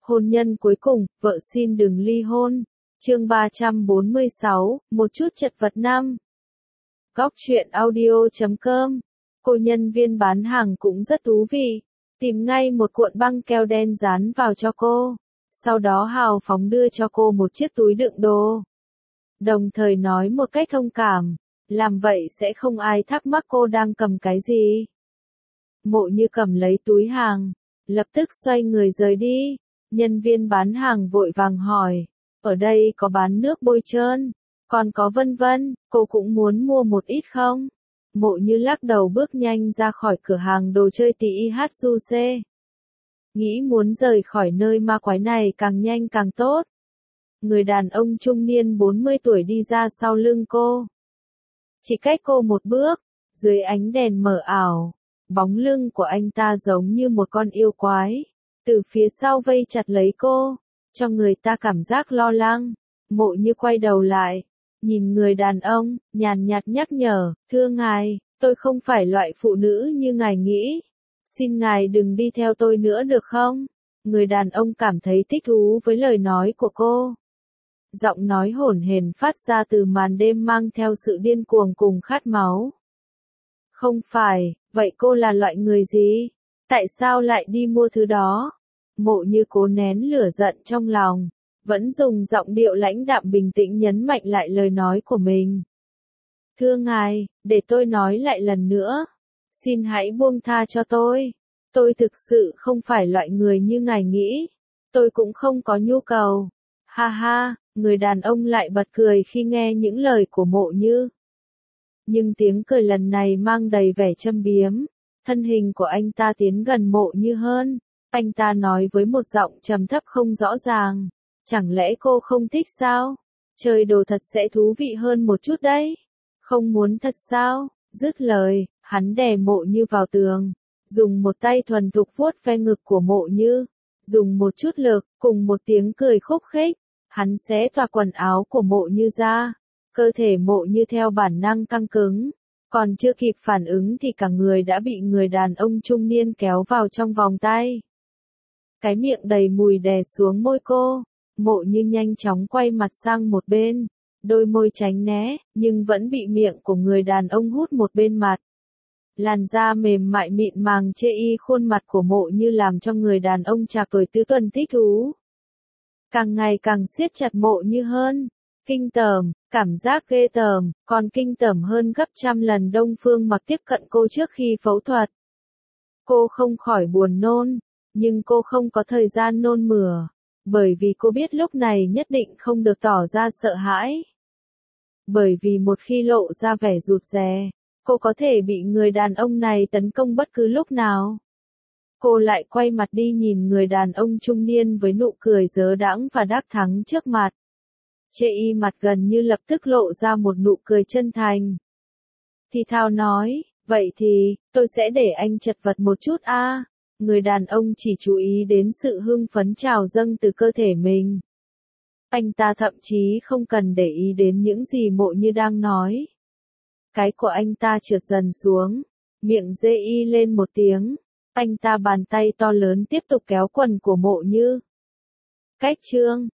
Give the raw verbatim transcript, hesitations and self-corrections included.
Hôn nhân cuối cùng, vợ xin đừng ly hôn. Chương ba trăm bốn mươi sáu, một chút chật vật năm. Góc truyện audio chấm com. Cô nhân viên bán hàng cũng rất thú vị. Tìm ngay một cuộn băng keo đen dán vào cho cô. Sau đó hào phóng đưa cho cô một chiếc túi đựng đồ. Đồng thời nói một cách thông cảm. Làm vậy sẽ không ai thắc mắc cô đang cầm cái gì. Mộ Như cầm lấy túi hàng. Lập tức xoay người rời đi. Nhân viên bán hàng vội vàng hỏi. Ở đây có bán nước bôi trơn. Còn có vân vân, cô cũng muốn mua một ít không? Mộ Như lắc đầu bước nhanh ra khỏi cửa hàng đồ chơi tì i hát du xê. Nghĩ muốn rời khỏi nơi ma quái này càng nhanh càng tốt. Người đàn ông trung niên bốn mươi tuổi đi ra sau lưng cô. Chỉ cách cô một bước, dưới ánh đèn mờ ảo, bóng lưng của anh ta giống như một con yêu quái. Từ phía sau vây chặt lấy cô, cho người ta cảm giác lo lắng. Mộ Như quay đầu lại, nhìn người đàn ông, nhàn nhạt nhắc nhở, thưa ngài, tôi không phải loại phụ nữ như ngài nghĩ. Xin ngài đừng đi theo tôi nữa được không? Người đàn ông cảm thấy thích thú với lời nói của cô. Giọng nói hổn hển phát ra từ màn đêm mang theo sự điên cuồng cùng khát máu. Không phải, vậy cô là loại người gì? Tại sao lại đi mua thứ đó? Mộ Như cố nén lửa giận trong lòng, vẫn dùng giọng điệu lãnh đạm bình tĩnh nhấn mạnh lại lời nói của mình. Thưa ngài, để tôi nói lại lần nữa. Xin hãy buông tha cho tôi. Tôi thực sự không phải loại người như ngài nghĩ. Tôi cũng không có nhu cầu. Ha ha, người đàn ông lại bật cười khi nghe những lời của Mộ Như. Nhưng tiếng cười lần này mang đầy vẻ châm biếm. Thân hình của anh ta tiến gần Mộ Như hơn. Anh ta nói với một giọng trầm thấp không rõ ràng. Chẳng lẽ cô không thích sao? Chơi đồ thật sẽ thú vị hơn một chút đấy. Không muốn thật sao? Dứt lời, hắn đè Mộ Như vào tường. Dùng một tay thuần thục vuốt ve ngực của Mộ Như. Dùng một chút lực, cùng một tiếng cười khúc khích. Hắn xé toạc quần áo của Mộ Như ra. Cơ thể Mộ Như theo bản năng căng cứng. Còn chưa kịp phản ứng thì cả người đã bị người đàn ông trung niên kéo vào trong vòng tay. Cái miệng đầy mùi đè xuống môi cô. Mộ Như nhanh chóng quay mặt sang một bên. Đôi môi tránh né, nhưng vẫn bị miệng của người đàn ông hút một bên mặt. Làn da mềm mại mịn màng chê y khuôn mặt của Mộ Như làm cho người đàn ông trạc tuổi tứ tuần thích thú. Càng ngày càng siết chặt Mộ Như hơn. Kinh tởm, cảm giác ghê tởm, còn kinh tởm hơn gấp trăm lần Đông Phương Mặc tiếp cận cô trước khi phẫu thuật. Cô không khỏi buồn nôn, nhưng cô không có thời gian nôn mửa, bởi vì cô biết lúc này nhất định không được tỏ ra sợ hãi. Bởi vì một khi lộ ra vẻ rụt rè, cô có thể bị người đàn ông này tấn công bất cứ lúc nào. Cô lại quay mặt đi nhìn người đàn ông trung niên với nụ cười dớ đãng và đắc thắng trước mặt. Chê y mặt gần như lập tức lộ ra một nụ cười chân thành. Thì thào nói, vậy thì, tôi sẽ để anh chật vật một chút a. À. Người đàn ông chỉ chú ý đến sự hưng phấn trào dâng từ cơ thể mình. Anh ta thậm chí không cần để ý đến những gì Mộ Như đang nói. Cái của anh ta trượt dần xuống, miệng dê y lên một tiếng. Anh ta bàn tay to lớn tiếp tục kéo quần của Mộ Như. Cách chương